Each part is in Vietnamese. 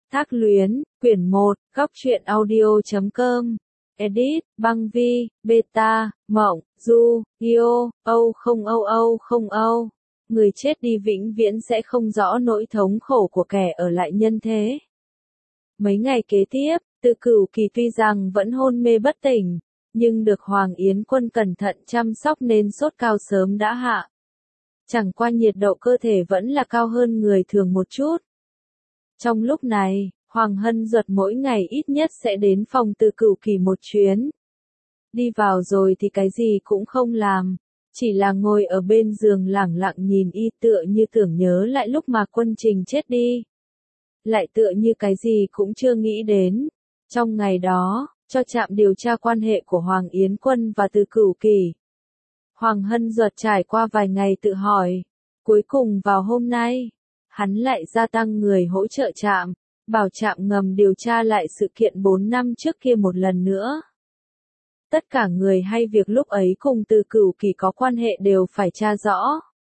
Thác Luyến, quyển 1, góc truyện audio.com. Edit, Băng Vi, Beta, Mộng, Du, Yêu, Âu không Âu Âu không Âu. Người chết đi vĩnh viễn sẽ không rõ nỗi thống khổ của kẻ ở lại nhân thế. Mấy ngày kế tiếp, Từ Cửu Kỳ tuy rằng vẫn hôn mê bất tỉnh, nhưng được Hoàng Yến Quân cẩn thận chăm sóc nên sốt cao sớm đã hạ. Chẳng qua nhiệt độ cơ thể vẫn là cao hơn người thường một chút. Trong lúc này, Hoàng Hân Duật mỗi ngày ít nhất sẽ đến phòng Từ Cửu Kỳ một chuyến. Đi vào rồi thì cái gì cũng không làm, chỉ là ngồi ở bên giường lẳng lặng nhìn y, tựa như tưởng nhớ lại lúc mà Quân Trình chết đi. Lại tựa như cái gì cũng chưa nghĩ đến. Trong ngày đó, cho trạm điều tra quan hệ của Hoàng Yến Quân và Từ Cửu Kỳ. Hoàng Hân Duật trải qua vài ngày tự hỏi, cuối cùng vào hôm nay, hắn lại gia tăng người hỗ trợ trạm, bảo trạm ngầm điều tra lại sự kiện 4 năm trước kia một lần nữa. Tất cả người hay việc lúc ấy cùng Từ Cửu Kỳ có quan hệ đều phải tra rõ.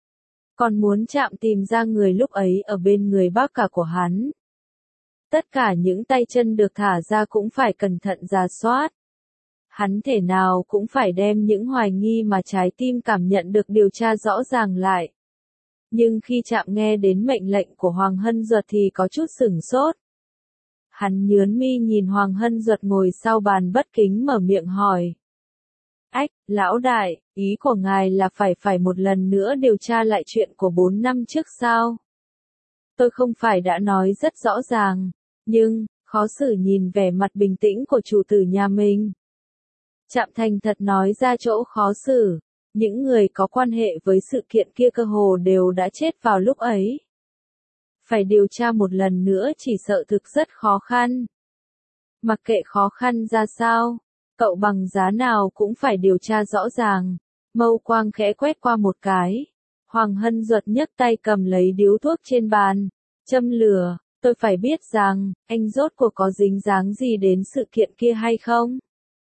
Còn muốn trạm tìm ra người lúc ấy ở bên người bác cả của hắn. Tất cả những tay chân được thả ra cũng phải cẩn thận rà soát. Hắn thể nào cũng phải đem những hoài nghi mà trái tim cảm nhận được điều tra rõ ràng lại. Nhưng khi trạm nghe đến mệnh lệnh của Hoàng Hân Duật thì có chút sửng sốt. Hắn nhướng mi nhìn Hoàng Hân Duật ngồi sau bàn bất kính mở miệng hỏi. Ách, lão đại, ý của ngài là phải một lần nữa điều tra lại chuyện của 4 năm trước sao? Tôi không phải đã nói rất rõ ràng, nhưng, khó xử nhìn vẻ mặt bình tĩnh của chủ tử nhà mình. Trạm thành thật nói ra chỗ khó xử, những người có quan hệ với sự kiện kia cơ hồ đều đã chết vào lúc ấy. Phải điều tra một lần nữa chỉ sợ thực rất khó khăn. Mặc kệ khó khăn ra sao, cậu bằng giá nào cũng phải điều tra rõ ràng. Mâu quang khẽ quét qua một cái. Hoàng Hân Duật nhấc tay cầm lấy điếu thuốc trên bàn, châm lửa. Tôi phải biết rằng, anh rốt cuộc có dính dáng gì đến sự kiện kia hay không?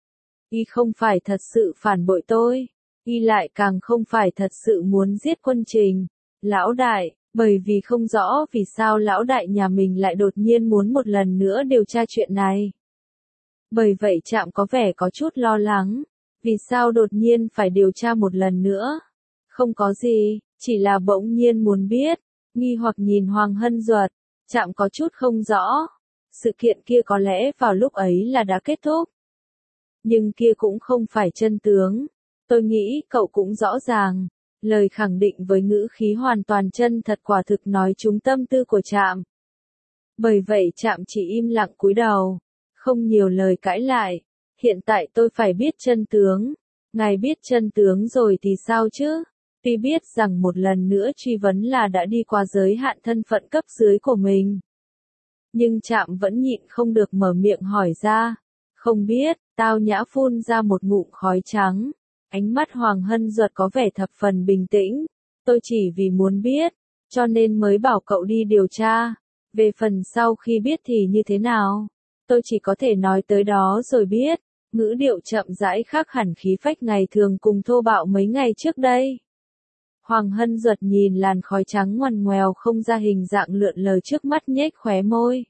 Y không phải thật sự phản bội tôi. Y lại càng không phải thật sự muốn giết Quân Trình. Lão đại, bởi vì không rõ vì sao lão đại nhà mình lại đột nhiên muốn một lần nữa điều tra chuyện này. Bởi vậy trạm có vẻ có chút lo lắng. Vì sao đột nhiên phải điều tra một lần nữa? Không có gì, chỉ là bỗng nhiên muốn biết. Nghi hoặc nhìn Hoàng Hân Duật, trạm có chút không rõ. Sự kiện kia có lẽ vào lúc ấy là đã kết thúc. Nhưng kia cũng không phải chân tướng. Tôi nghĩ cậu cũng rõ ràng. Lời khẳng định với ngữ khí hoàn toàn chân thật quả thực nói trúng tâm tư của trạm. Bởi vậy trạm chỉ im lặng cúi đầu, không nhiều lời cãi lại. Hiện tại tôi phải biết chân tướng. Ngài biết chân tướng rồi thì sao chứ? Tuy biết rằng một lần nữa truy vấn là đã đi qua giới hạn thân phận cấp dưới của mình. Nhưng trạm vẫn nhịn không được mở miệng hỏi ra. Không biết, Tao Nhã phun ra một ngụm khói trắng. Ánh mắt Hoàng Hân Duật có vẻ thập phần bình tĩnh. Tôi chỉ vì muốn biết, cho nên mới bảo cậu đi điều tra. Về phần sau khi biết thì như thế nào? Tôi chỉ có thể nói tới đó rồi biết. Ngữ điệu chậm rãi khác hẳn khí phách ngày thường cùng thô bạo mấy ngày trước đây. Hoàng Hân Duật nhìn làn khói trắng ngoằn ngoèo không ra hình dạng lượn lờ trước mắt nhếch khóe môi.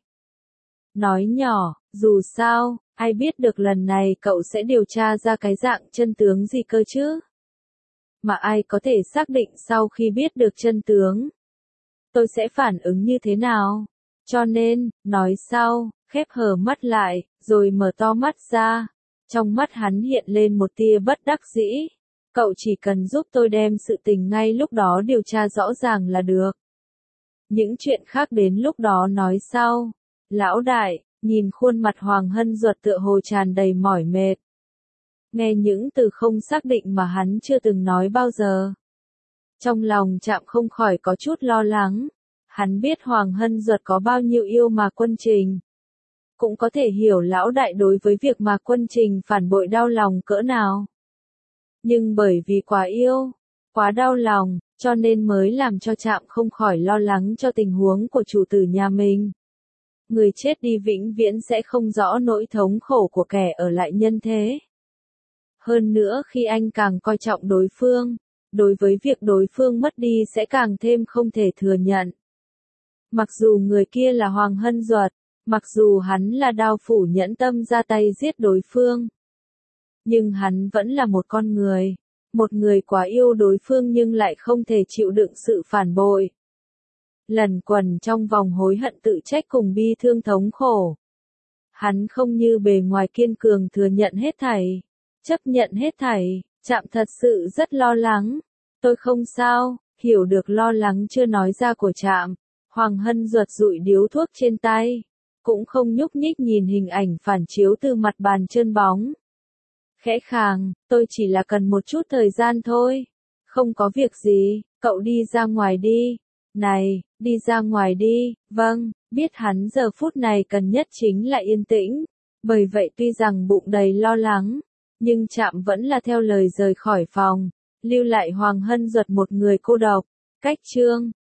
Nói nhỏ, dù sao, ai biết được lần này cậu sẽ điều tra ra cái dạng chân tướng gì cơ chứ? Mà ai có thể xác định sau khi biết được chân tướng? Tôi sẽ phản ứng như thế nào? Cho nên, nói sau, khép hờ mắt lại, rồi mở to mắt ra. Trong mắt hắn hiện lên một tia bất đắc dĩ. Cậu chỉ cần giúp tôi đem sự tình ngay lúc đó điều tra rõ ràng là được. Những chuyện khác đến lúc đó nói sau. Lão đại, nhìn khuôn mặt Hoàng Hân Duật tựa hồ tràn đầy mỏi mệt. Nghe những từ không xác định mà hắn chưa từng nói bao giờ. Trong lòng trạm không khỏi có chút lo lắng. Hắn biết Hoàng Hân Duật có bao nhiêu yêu mà Quân Trình. Cũng có thể hiểu lão đại đối với việc mà Quân Trình phản bội đau lòng cỡ nào. Nhưng bởi vì quá yêu, quá đau lòng, cho nên mới làm cho trạm không khỏi lo lắng cho tình huống của chủ tử nhà mình. Người chết đi vĩnh viễn sẽ không rõ nỗi thống khổ của kẻ ở lại nhân thế. Hơn nữa khi anh càng coi trọng đối phương, đối với việc đối phương mất đi sẽ càng thêm không thể thừa nhận. Mặc dù người kia là Hoàng Hân Duật, Mặc dù hắn là đao phủ nhẫn tâm ra tay giết đối phương, nhưng hắn vẫn là một con người. Một người quá yêu đối phương nhưng lại không thể chịu đựng sự phản bội. Lẩn quẩn trong vòng hối hận tự trách cùng bi thương thống khổ. Hắn không như bề ngoài kiên cường thừa nhận hết thảy, chấp nhận hết thảy. Trạm thật sự rất lo lắng. Tôi không sao, hiểu được lo lắng chưa nói ra của Trạm. Hoàng Hân ruột rụi điếu thuốc trên tay, cũng không nhúc nhích nhìn hình ảnh phản chiếu từ mặt bàn trơn bóng. Khẽ khàng, tôi chỉ là cần một chút thời gian thôi. Không có việc gì, cậu đi ra ngoài đi. Này, đi ra ngoài đi, vâng, biết hắn giờ phút này cần nhất chính là yên tĩnh. Bởi vậy tuy rằng bụng đầy lo lắng, nhưng Trạm vẫn là theo lời rời khỏi phòng, lưu lại Hoàng Hân Duật một người cô độc. Cách chương